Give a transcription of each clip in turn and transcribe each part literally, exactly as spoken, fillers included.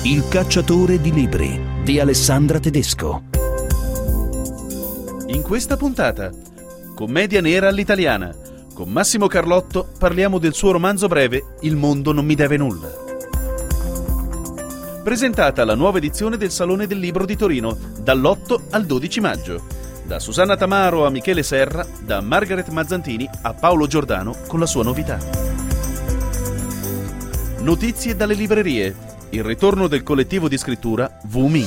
Il cacciatore di libri di Alessandra Tedesco. In questa puntata, commedia nera all'italiana. Con Massimo Carlotto parliamo del suo romanzo breve Il mondo non mi deve nulla. Presentata la nuova edizione del Salone del Libro di Torino dall'otto al dodici maggio. Da Susanna Tamaro a Michele Serra, da Margaret Mazzantini a Paolo Giordano con la sua novità. Notizie dalle librerie. Il ritorno del collettivo di scrittura Wu Ming.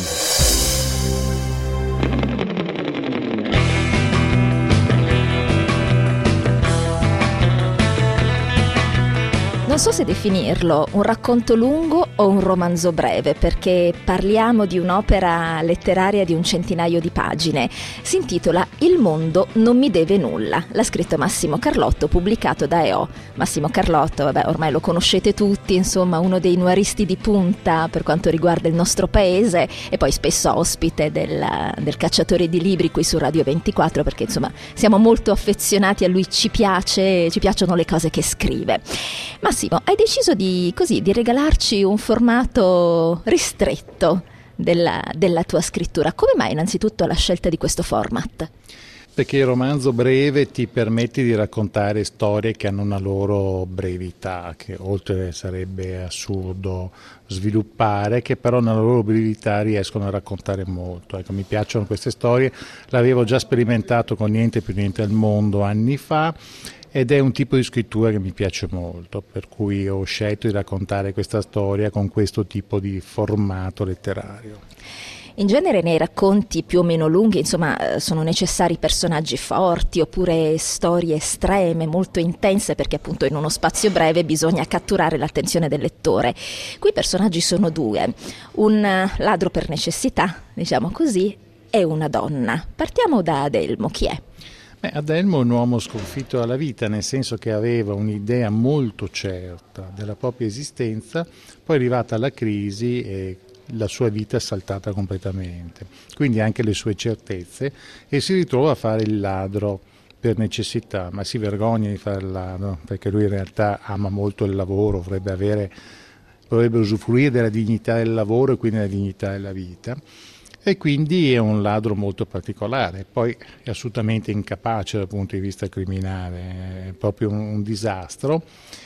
Non so se definirlo un racconto lungo o un romanzo breve, perché parliamo di un'opera letteraria di un centinaio di pagine. Si intitola Il mondo non mi deve nulla. L'ha scritto Massimo Carlotto, pubblicato da E O. Massimo Carlotto, vabbè, ormai lo conoscete tutti, insomma, uno dei noiristi di punta per quanto riguarda il nostro paese, e poi spesso ospite del, del Cacciatore di Libri qui su Radio ventiquattro, perché insomma siamo molto affezionati a lui, ci piace, ci piacciono le cose che scrive. Massimo, hai deciso di, così, di regalarci un formato ristretto della, della tua scrittura. Come mai innanzitutto la scelta di questo format? Perché il romanzo breve ti permette di raccontare storie che hanno una loro brevità, che oltre sarebbe assurdo sviluppare, che però nella loro brevità riescono a raccontare molto. Ecco, mi piacciono queste storie, l'avevo già sperimentato con Niente più niente al mondo anni fa, ed è un tipo di scrittura che mi piace molto, per cui ho scelto di raccontare questa storia con questo tipo di formato letterario. In genere nei racconti più o meno lunghi, insomma, sono necessari personaggi forti oppure storie estreme, molto intense, perché appunto in uno spazio breve bisogna catturare l'attenzione del lettore. Qui i personaggi sono due, un ladro per necessità, diciamo così, e una donna. Partiamo da Adelmo, chi è? Beh, Adelmo è un uomo sconfitto dalla vita, nel senso che aveva un'idea molto certa della propria esistenza, poi è arrivata la crisi e la sua vita è saltata completamente, quindi anche le sue certezze, e si ritrova a fare il ladro per necessità, ma si vergogna di fare il ladro perché lui in realtà ama molto il lavoro, vorrebbe avere, vorrebbe usufruire della dignità del lavoro e quindi della dignità della vita. E quindi è un ladro molto particolare, poi è assolutamente incapace dal punto di vista criminale, è proprio un, un disastro,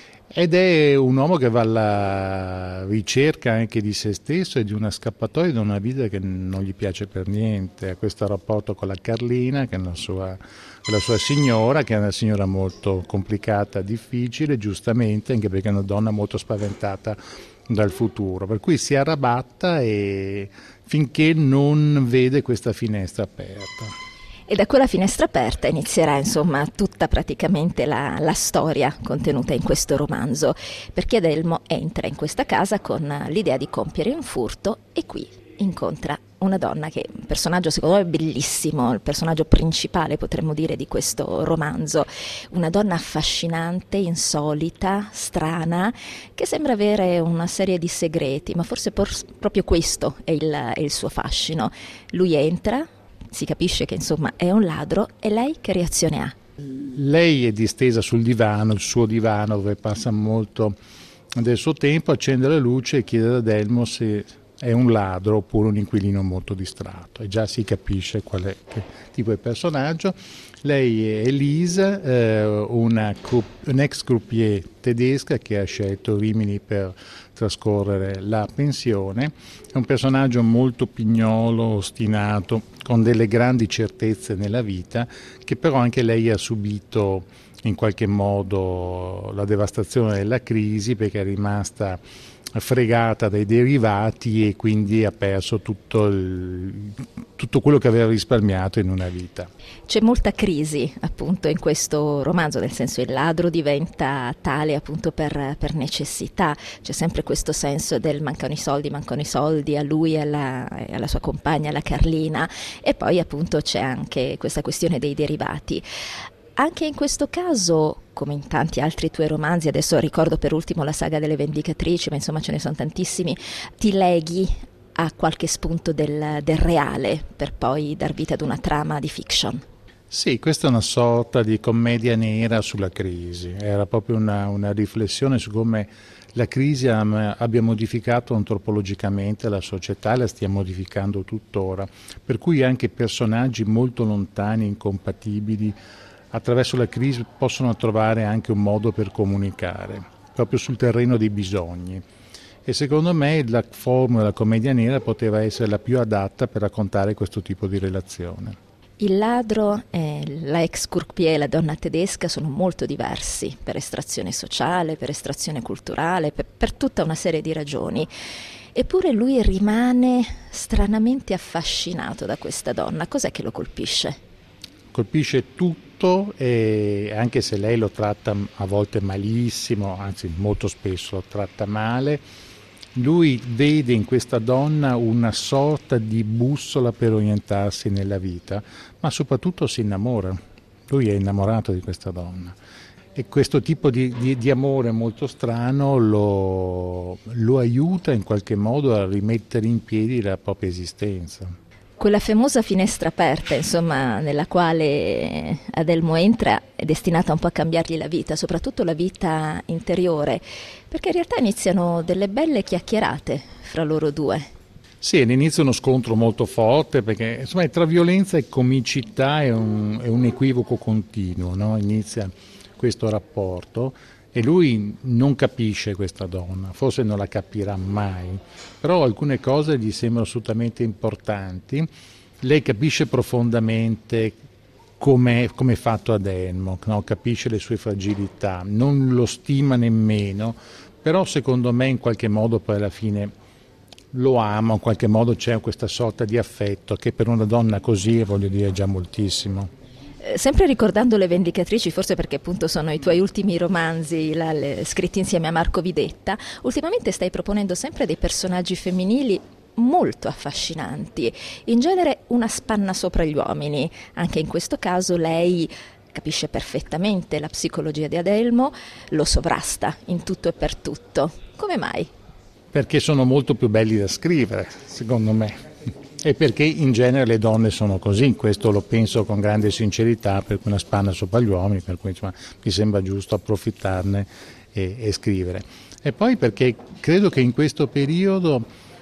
ed è un uomo che va alla ricerca anche di se stesso e di una scappatoia da una vita che non gli piace per niente. Ha questo rapporto con la Carlina, che è la sua, la sua signora, che è una signora molto complicata, difficile, giustamente, anche perché è una donna molto spaventata dal futuro, per cui si arrabatta e finché non vede questa finestra aperta. E da quella finestra aperta inizierà insomma tutta praticamente la, la storia contenuta in questo romanzo, perché Adelmo entra in questa casa con l'idea di compiere un furto e qui incontra una donna che è un personaggio secondo me bellissimo, il personaggio principale potremmo dire di questo romanzo, una donna affascinante, insolita, strana, che sembra avere una serie di segreti, ma forse por- proprio questo è il, è il suo fascino. Lui entra, si capisce che insomma è un ladro, e lei che reazione ha? Lei è distesa sul divano, il suo divano dove passa molto del suo tempo, accende la luce e chiede ad Adelmo se è un ladro oppure un inquilino molto distratto, e già si capisce qual è, che tipo di personaggio. Lei è Elisa, eh, una, un'ex croupier tedesca che ha scelto Rimini per trascorrere la pensione. È un personaggio molto pignolo, ostinato, con delle grandi certezze nella vita, che però anche lei ha subito in qualche modo la devastazione della crisi, perché è rimasta fregata dai derivati e quindi ha perso tutto, il, tutto quello che aveva risparmiato in una vita. C'è molta crisi appunto in questo romanzo, nel senso il ladro diventa tale appunto per, per necessità, c'è sempre questo senso del mancano i soldi, mancano i soldi a lui e alla, alla sua compagna, la Carlina, e poi appunto c'è anche questa questione dei derivati. Anche in questo caso, come in tanti altri tuoi romanzi, adesso ricordo per ultimo la saga delle Vendicatrici, ma insomma ce ne sono tantissimi, ti leghi a qualche spunto del, del reale per poi dar vita ad una trama di fiction. Sì, questa è una sorta di commedia nera sulla crisi, era proprio una, una riflessione su come la crisi abbia modificato antropologicamente la società e la stia modificando tuttora, per cui anche personaggi molto lontani, incompatibili, attraverso la crisi possono trovare anche un modo per comunicare, proprio sul terreno dei bisogni. E secondo me la formula della commedia nera poteva essere la più adatta per raccontare questo tipo di relazione. Il ladro e la ex croupier, la donna tedesca, sono molto diversi per estrazione sociale, per estrazione culturale, per, per tutta una serie di ragioni. Eppure lui rimane stranamente affascinato da questa donna. Cos'è che lo colpisce? Colpisce tutto, e anche se lei lo tratta a volte malissimo, anzi molto spesso lo tratta male, lui vede in questa donna una sorta di bussola per orientarsi nella vita, ma soprattutto si innamora. Lui è innamorato di questa donna e questo tipo di, di, di amore molto strano lo, lo aiuta in qualche modo a rimettere in piedi la propria esistenza. Quella famosa finestra aperta, insomma, nella quale Adelmo entra, è destinata un po' a cambiargli la vita, soprattutto la vita interiore, perché in realtà iniziano delle belle chiacchierate fra loro due. Sì, all'inizio uno scontro molto forte, perché insomma tra violenza e comicità è un, è un equivoco continuo, no? Inizia questo rapporto e lui non capisce questa donna, forse non la capirà mai, però alcune cose gli sembrano assolutamente importanti. Lei capisce profondamente come è fatto Adelmo, no? Capisce le sue fragilità, non lo stima nemmeno, però secondo me in qualche modo poi alla fine lo ama, in qualche modo c'è questa sorta di affetto che per una donna così, voglio dire, è già moltissimo. Sempre ricordando Le Vendicatrici, forse perché appunto sono i tuoi ultimi romanzi la, le, scritti insieme a Marco Videtta, ultimamente stai proponendo sempre dei personaggi femminili molto affascinanti, in genere una spanna sopra gli uomini. Anche in questo caso lei capisce perfettamente la psicologia di Adelmo, lo sovrasta in tutto e per tutto. Come mai? Perché sono molto più belli da scrivere, secondo me. E perché in genere le donne sono così, questo lo penso con grande sincerità, per cui una spanna sopra gli uomini, per cui insomma, mi sembra giusto approfittarne e, e scrivere. E poi perché credo che in questo periodo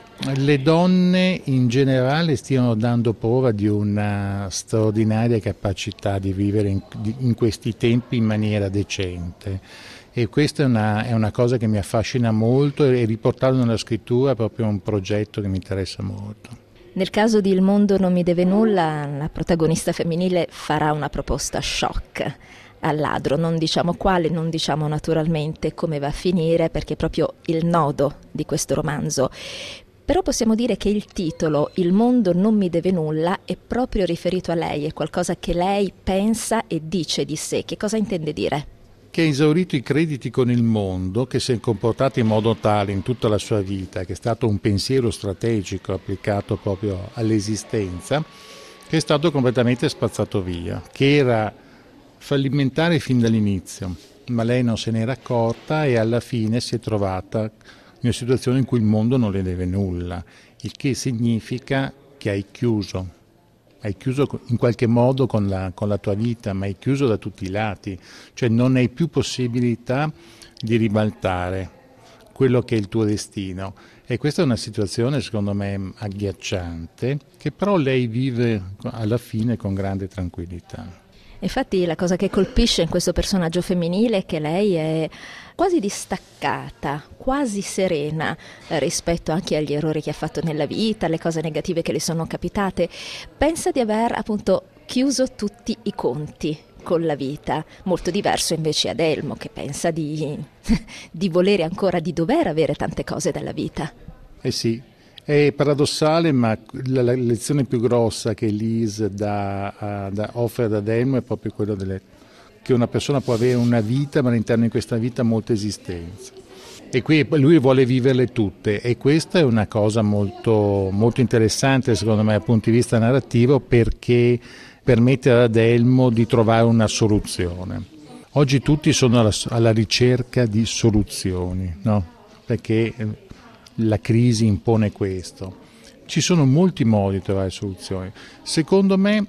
le donne in generale stiano dando prova di una straordinaria capacità di vivere in, in questi tempi in maniera decente. E questa è una, è una cosa che mi affascina molto e riportarlo nella scrittura è proprio un progetto che mi interessa molto. Nel caso di Il mondo non mi deve nulla, la protagonista femminile farà una proposta shock al ladro, non diciamo quale, non diciamo naturalmente come va a finire, perché è proprio il nodo di questo romanzo. Però possiamo dire che il titolo, Il mondo non mi deve nulla, è proprio riferito a lei, è qualcosa che lei pensa e dice di sé. Che cosa intende dire? Che ha esaurito i crediti con il mondo, che si è comportato in modo tale in tutta la sua vita, che è stato un pensiero strategico applicato proprio all'esistenza, che è stato completamente spazzato via, che era fallimentare fin dall'inizio, ma lei non se n'era accorta e alla fine si è trovata in una situazione in cui il mondo non le deve nulla, il che significa che hai chiuso. Hai chiuso in qualche modo con la, con la tua vita, ma hai chiuso da tutti i lati, cioè non hai più possibilità di ribaltare quello che è il tuo destino. E questa è una situazione secondo me agghiacciante, che però lei vive alla fine con grande tranquillità. Infatti la cosa che colpisce in questo personaggio femminile è che lei è quasi distaccata, quasi serena rispetto anche agli errori che ha fatto nella vita, alle cose negative che le sono capitate. Pensa di aver appunto chiuso tutti i conti con la vita, molto diverso invece Adelmo, che pensa di, di volere ancora, di dover avere tante cose dalla vita. Eh sì. È paradossale, ma la, la lezione più grossa che Lise dà, da, offre ad Adelmo è proprio quella delle, che una persona può avere una vita, ma all'interno di questa vita molte esistenze. E qui lui vuole viverle tutte, e questa è una cosa molto, molto interessante secondo me dal punto di vista narrativo, perché permette ad Adelmo di trovare una soluzione. Oggi tutti sono alla, alla ricerca di soluzioni, no? Perché la crisi impone questo. Ci sono molti modi di trovare soluzioni. Secondo me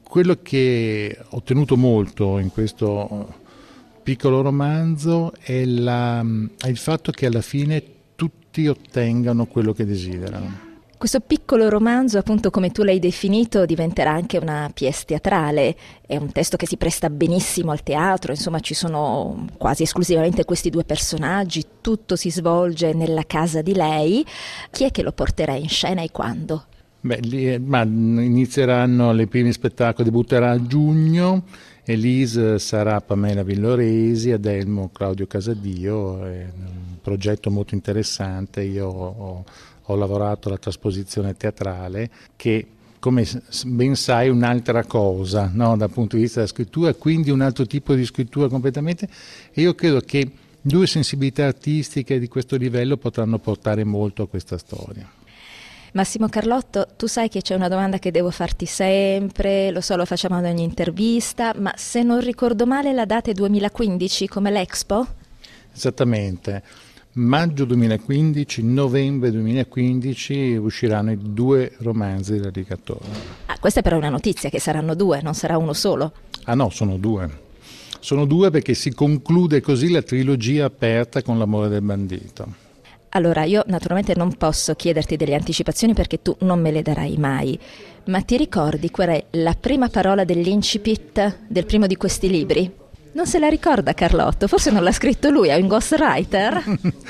quello che ho tenuto molto in questo piccolo romanzo è, la, è il fatto che alla fine tutti ottengano quello che desiderano. Questo piccolo romanzo, appunto come tu l'hai definito, diventerà anche una pièce teatrale. È un testo che si presta benissimo al teatro, insomma ci sono quasi esclusivamente questi due personaggi, tutto si svolge nella casa di lei. Chi è che lo porterà in scena e quando? Beh, lì, ma inizieranno le primi spettacoli, debutterà a giugno. Elise sarà Pamela Villoresi, Adelmo Claudio Casadio, è un progetto molto interessante. Io ho, ho lavorato alla trasposizione teatrale che, come ben sai, è un'altra cosa, no? Dal punto di vista della scrittura, quindi un altro tipo di scrittura completamente, e io credo che due sensibilità artistiche di questo livello potranno portare molto a questa storia. Massimo Carlotto, tu sai che c'è una domanda che devo farti sempre, lo so, lo facciamo ad ogni intervista, ma se non ricordo male la data è duemilaquindici come l'Expo? Esattamente, maggio duemilaquindici, novembre duemilaquindici usciranno i due romanzi del Rigatore. Ah, questa è però una notizia, che saranno due, non sarà uno solo? Ah no, sono due. Sono due perché si conclude così la trilogia aperta con L'amore del bandito. Allora, io naturalmente non posso chiederti delle anticipazioni perché tu non me le darai mai, ma ti ricordi qual è la prima parola dell'incipit del primo di questi libri? Non se la ricorda Carlotto, forse non l'ha scritto lui, è un ghostwriter?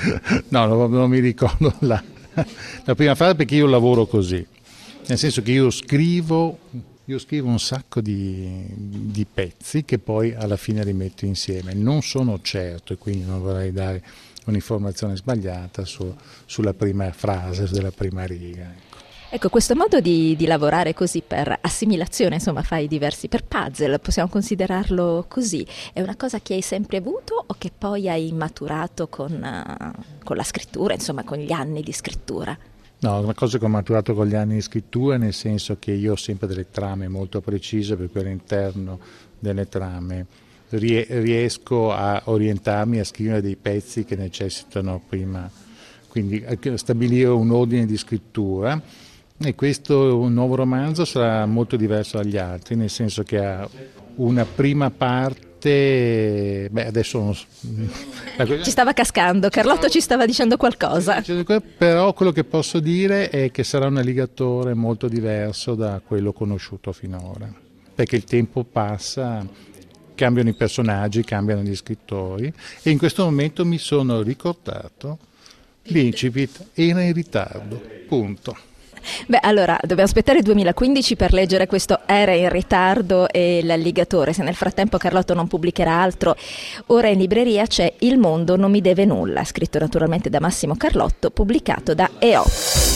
No, non, non mi ricordo la, la prima frase perché io lavoro così, nel senso che io scrivo, io scrivo un sacco di, di pezzi che poi alla fine rimetto insieme. Non sono certo e quindi non vorrei dare un'informazione sbagliata su, sulla prima frase, sulla prima riga. Ecco, ecco questo modo di, di lavorare così per assimilazione, insomma fai diversi, per puzzle, possiamo considerarlo così, è una cosa che hai sempre avuto o che poi hai maturato con, uh, con la scrittura, insomma con gli anni di scrittura? No, una cosa che ho maturato con gli anni di scrittura, nel senso che io ho sempre delle trame molto precise, per cui all'interno delle trame riesco a orientarmi a scrivere dei pezzi che necessitano prima, quindi a stabilire un ordine di scrittura, e questo nuovo romanzo sarà molto diverso dagli altri, nel senso che ha una prima parte, beh adesso non so, ci stava cascando, Carlotto ci stava dicendo qualcosa, però quello che posso dire è che sarà un alligatore molto diverso da quello conosciuto finora, perché il tempo passa, cambiano i personaggi, cambiano gli scrittori, e in questo momento mi sono ricordato l'incipit era in ritardo, punto. Beh, allora, dobbiamo aspettare il duemilaquindici per leggere questo Era in ritardo e l'alligatore, se nel frattempo Carlotto non pubblicherà altro. Ora in libreria c'è Il mondo non mi deve nulla, scritto naturalmente da Massimo Carlotto, pubblicato da E O.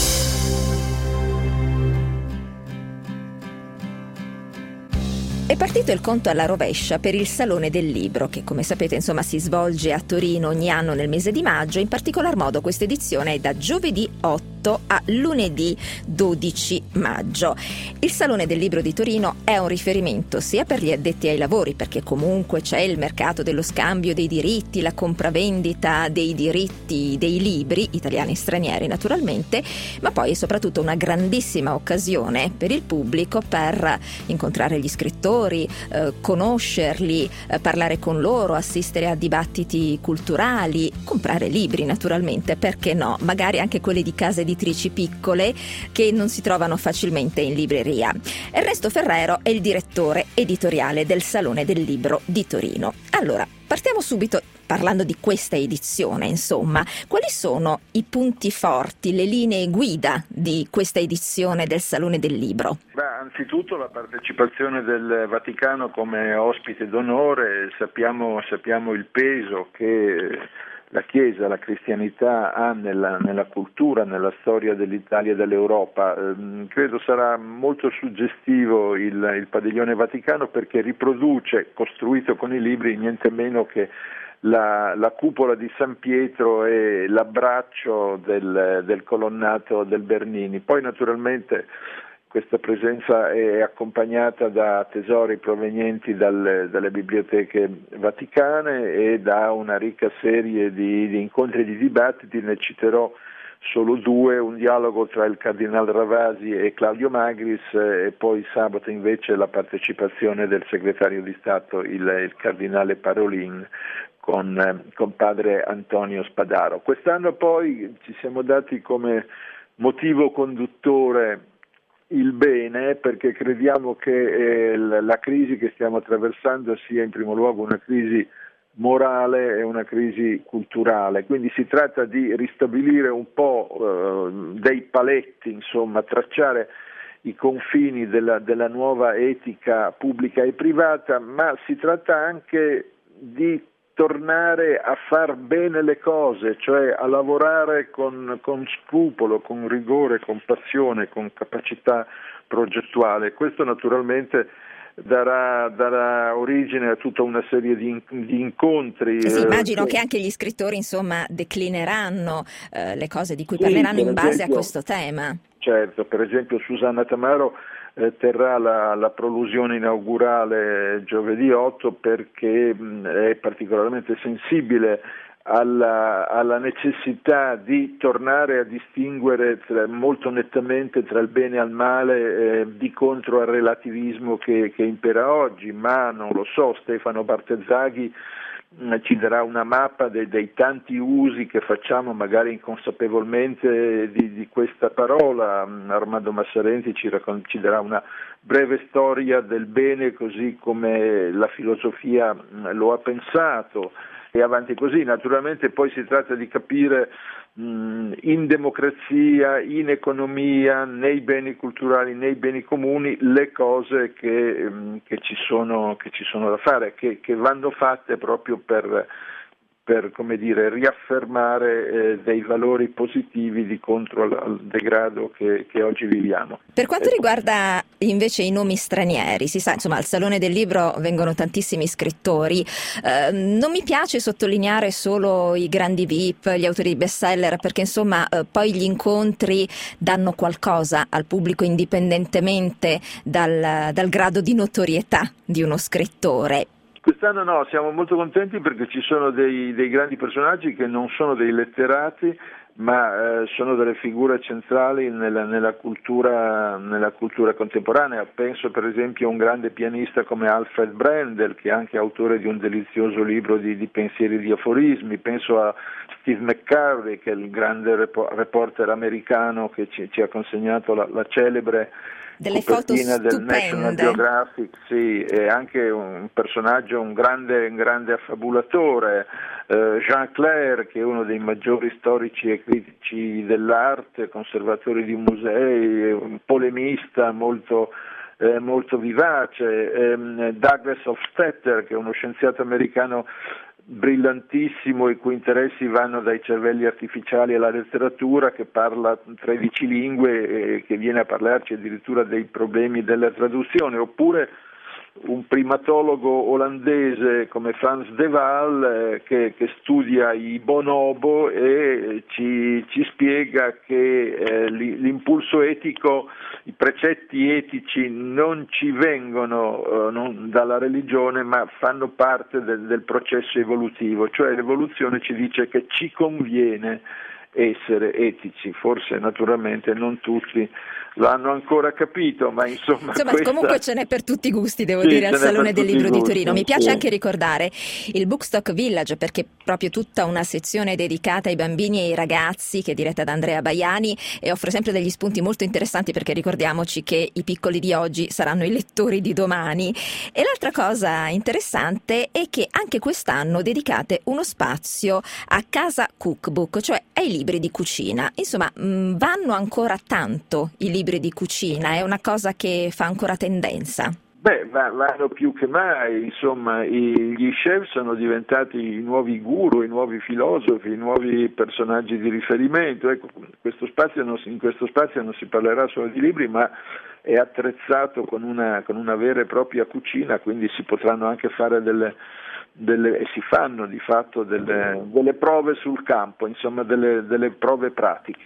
È partito il conto alla rovescia per il Salone del Libro, che come sapete insomma si svolge a Torino ogni anno nel mese di maggio. In particolar modo questa edizione è da giovedì otto a lunedì dodici maggio. Il Salone del Libro di Torino è un riferimento sia per gli addetti ai lavori, perché comunque c'è il mercato dello scambio dei diritti, la compravendita dei diritti dei libri, italiani e stranieri naturalmente, ma poi è soprattutto una grandissima occasione per il pubblico per incontrare gli scrittori, Eh, conoscerli, eh, parlare con loro, assistere a dibattiti culturali, comprare libri naturalmente, perché no, magari anche quelli di case editrici piccole che non si trovano facilmente in libreria. Ernesto Ferrero è il direttore editoriale del Salone del Libro di Torino. Allora, partiamo subito parlando di questa edizione, insomma, quali sono i punti forti, le linee guida di questa edizione del Salone del Libro? Beh, anzitutto la partecipazione del Vaticano come ospite d'onore, sappiamo, sappiamo il peso che la Chiesa, la cristianità ha nella, nella cultura, nella storia dell'Italia e dell'Europa. Eh, credo sarà molto suggestivo il, il padiglione Vaticano, perché riproduce, costruito con i libri, niente meno che La, la cupola di San Pietro e l'abbraccio del, del colonnato del Bernini. Poi naturalmente questa presenza è accompagnata da tesori provenienti dal, dalle biblioteche vaticane e da una ricca serie di, di incontri e di dibattiti. Ne citerò solo due, un dialogo tra il Cardinale Ravasi e Claudio Magris, e poi sabato invece la partecipazione del segretario di Stato, il, il Cardinale Parolin, con, con padre Antonio Spadaro. Quest'anno poi ci siamo dati come motivo conduttore il bene, perché crediamo che eh, la crisi che stiamo attraversando sia in primo luogo una crisi morale e una crisi culturale, quindi si tratta di ristabilire un po' eh, dei paletti, insomma, tracciare i confini della, della nuova etica pubblica e privata, ma si tratta anche di tornare a far bene le cose, cioè a lavorare con, con scrupolo, con rigore, con passione, con capacità progettuale. Questo naturalmente darà, darà origine a tutta una serie di, di incontri. Sì, eh, immagino che... che anche gli scrittori, insomma, declineranno eh, le cose di cui sì, parleranno in base esempio, a questo tema. Certo, per esempio Susanna Tamaro eh, terrà la, la prolusione inaugurale giovedì otto, perché mh, è particolarmente sensibile alla, alla necessità di tornare a distinguere tra, molto nettamente tra il bene e il male, eh, di contro al relativismo che, che impera oggi, ma non lo so, Stefano Bartezzaghi ci darà una mappa dei, dei tanti usi che facciamo magari inconsapevolmente di, di questa parola. Armando Massarenti ci, raccon- ci darà una breve storia del bene così come la filosofia lo ha pensato, e avanti così. Naturalmente poi si tratta di capire mh, in democrazia, in economia, nei beni culturali, nei beni comuni, le cose che, mh, che, ci, sono, che ci sono da fare, che, che vanno fatte proprio per, per come dire, riaffermare eh, dei valori positivi di contro al, al degrado che, che oggi viviamo. Per quanto ecco. riguarda invece i nomi stranieri, si sa, insomma, al Salone del Libro vengono tantissimi scrittori, eh, non mi piace sottolineare solo i grandi V I P, gli autori di bestseller, perché insomma eh, poi gli incontri danno qualcosa al pubblico indipendentemente dal, dal grado di notorietà di uno scrittore. Quest'anno no, siamo molto contenti perché ci sono dei, dei grandi personaggi che non sono dei letterati, ma eh, sono delle figure centrali nella, nella, cultura, nella cultura contemporanea. Penso per esempio a un grande pianista come Alfred Brendel, che è anche autore di un delizioso libro di, di pensieri e di aforismi. Penso a Steve McCurry, che è il grande reporter americano che ci, ci ha consegnato la, la celebre delle foto del stupende. National Geographic, sì, è anche un personaggio, un grande, un grande affabulatore. Uh, Jean Clair, che è uno dei maggiori storici e critici dell'arte, conservatori di musei, un polemista molto, eh, molto vivace. Um, Douglas Hofstadter, che è uno scienziato americano brillantissimo, i cui interessi vanno dai cervelli artificiali alla letteratura, che parla tredici lingue e che viene a parlarci addirittura dei problemi della traduzione. Oppure un primatologo olandese come Frans de Waal eh, che, che studia i bonobo e ci, ci spiega che eh, l'impulso etico, i precetti etici non ci vengono eh, non dalla religione, ma fanno parte del, del processo evolutivo, cioè l'evoluzione ci dice che ci conviene essere etici. Forse naturalmente non tutti lo hanno ancora capito, ma insomma, insomma questa... comunque ce n'è per tutti i gusti, devo sì, dire, al Salone del Libro di Torino. Mi piace sì. anche ricordare il Bookstock Village, perché proprio tutta una sezione dedicata ai bambini e ai ragazzi, che è diretta da Andrea Baiani e offre sempre degli spunti molto interessanti, perché ricordiamoci che i piccoli di oggi saranno i lettori di domani. E l'altra cosa interessante è che anche quest'anno dedicate uno spazio a Casa Cookbook, cioè ai libri di cucina. Insomma, mh, vanno ancora tanto i libri di cucina, è una cosa che fa ancora tendenza. Beh, vanno più che mai, insomma, i, gli chef sono diventati i nuovi guru, i nuovi filosofi, i nuovi personaggi di riferimento. Ecco, questo spazio non, in questo spazio non si parlerà solo di libri, ma è attrezzato con una, con una vera e propria cucina, quindi si potranno anche fare delle, delle e si fanno di fatto delle, delle prove sul campo, insomma, delle, delle prove pratiche.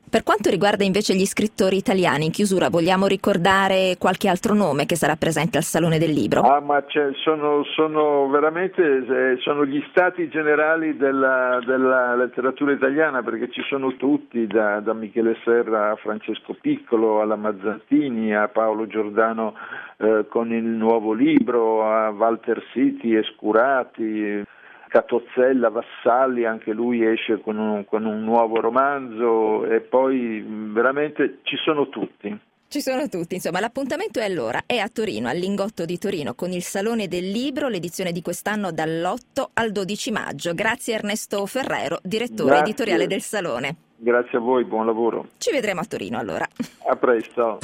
Per quanto riguarda invece gli scrittori italiani, in chiusura vogliamo ricordare qualche altro nome che sarà presente al Salone del Libro? Ah, ma c'è, sono, sono veramente eh, sono gli stati generali della, della letteratura italiana, perché ci sono tutti, da, da Michele Serra a Francesco Piccolo, alla Mazzantini, a Paolo Giordano eh, con il nuovo libro, a Walter Siti, Escurati, Catozzella, Vassalli, anche lui esce con un, con un nuovo romanzo, e poi veramente ci sono tutti. Ci sono tutti, insomma l'appuntamento è allora, è a Torino, al Lingotto di Torino, con il Salone del Libro, l'edizione di quest'anno dall'otto al dodici maggio. Grazie Ernesto Ferrero, direttore Grazie. editoriale del Salone. Grazie a voi, buon lavoro. Ci vedremo a Torino allora. A presto.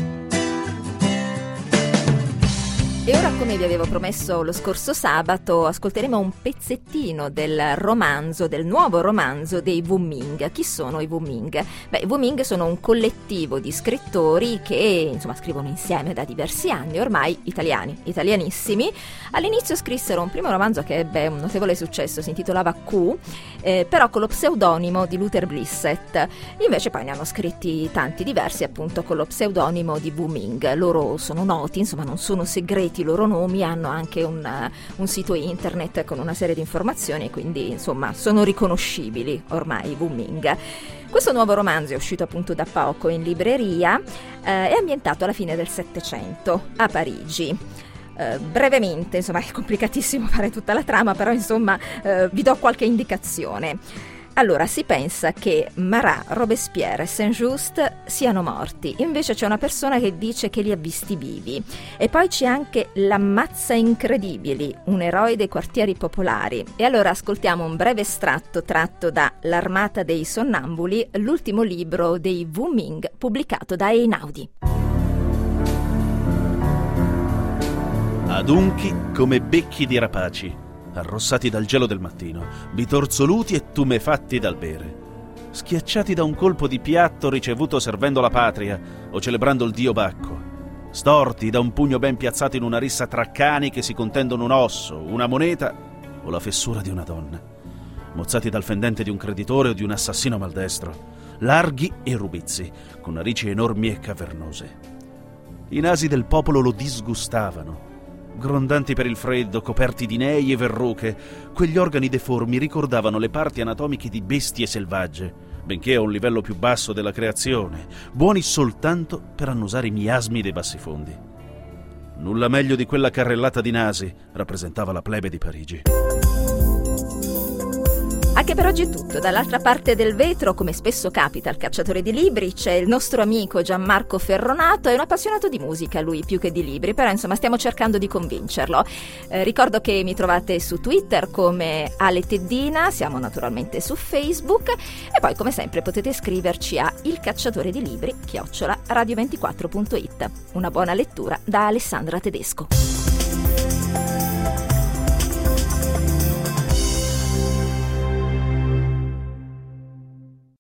E ora, come vi avevo promesso lo scorso sabato, ascolteremo un pezzettino del romanzo, del nuovo romanzo dei Wu Ming. Chi sono i Wu Ming? Beh, i Wu Ming sono un collettivo di scrittori che, insomma, scrivono insieme da diversi anni, ormai italiani, italianissimi. All'inizio scrissero un primo romanzo che ebbe un notevole successo, si intitolava Q, eh, però con lo pseudonimo di Luther Blissett. Invece poi ne hanno scritti tanti diversi, appunto, con lo pseudonimo di Wu Ming. Loro sono noti, insomma, non sono segreti i loro nomi, hanno anche un, un sito internet con una serie di informazioni, quindi insomma sono riconoscibili ormai i Wu Ming. Questo nuovo romanzo è uscito appunto da poco in libreria, eh, è ambientato alla fine del Settecento a Parigi. Uh, brevemente, insomma è complicatissimo fare tutta la trama, però insomma uh, vi do qualche indicazione. Allora, si pensa che Marat, Robespierre e Saint-Just siano morti, invece c'è una persona che dice che li ha visti vivi. E poi c'è anche l'Ammazza Incredibili, un eroe dei quartieri popolari. E allora ascoltiamo un breve estratto tratto da L'Armata dei Sonnambuli, l'ultimo libro dei Wu Ming pubblicato da Einaudi. Adunchi come becchi di rapaci, arrossati dal gelo del mattino, bitorzoluti e tumefatti dal bere, schiacciati da un colpo di piatto ricevuto servendo la patria o celebrando il dio Bacco, storti da un pugno ben piazzato in una rissa tra cani che si contendono un osso, una moneta o la fessura di una donna, mozzati dal fendente di un creditore o di un assassino maldestro, larghi e rubizzi, con narici enormi e cavernose. I nasi del popolo lo disgustavano, grondanti per il freddo, coperti di nei e verruche. Quegli organi deformi ricordavano le parti anatomiche di bestie selvagge, benché a un livello più basso della creazione, buoni soltanto per annusare i miasmi dei bassifondi. Nulla meglio di quella carrellata di nasi rappresentava la plebe di Parigi. Anche per oggi è tutto. Dall'altra parte del vetro, come spesso capita al Cacciatore di Libri, c'è il nostro amico Gianmarco Ferronato. È un appassionato di musica, lui, più che di libri, però insomma stiamo cercando di convincerlo. Eh, ricordo che mi trovate su Twitter come Ale Teddina, siamo naturalmente su Facebook, e poi come sempre potete scriverci a il cacciatore di libri chiocciola radio ventiquattro punto it. Una buona lettura da Alessandra Tedesco.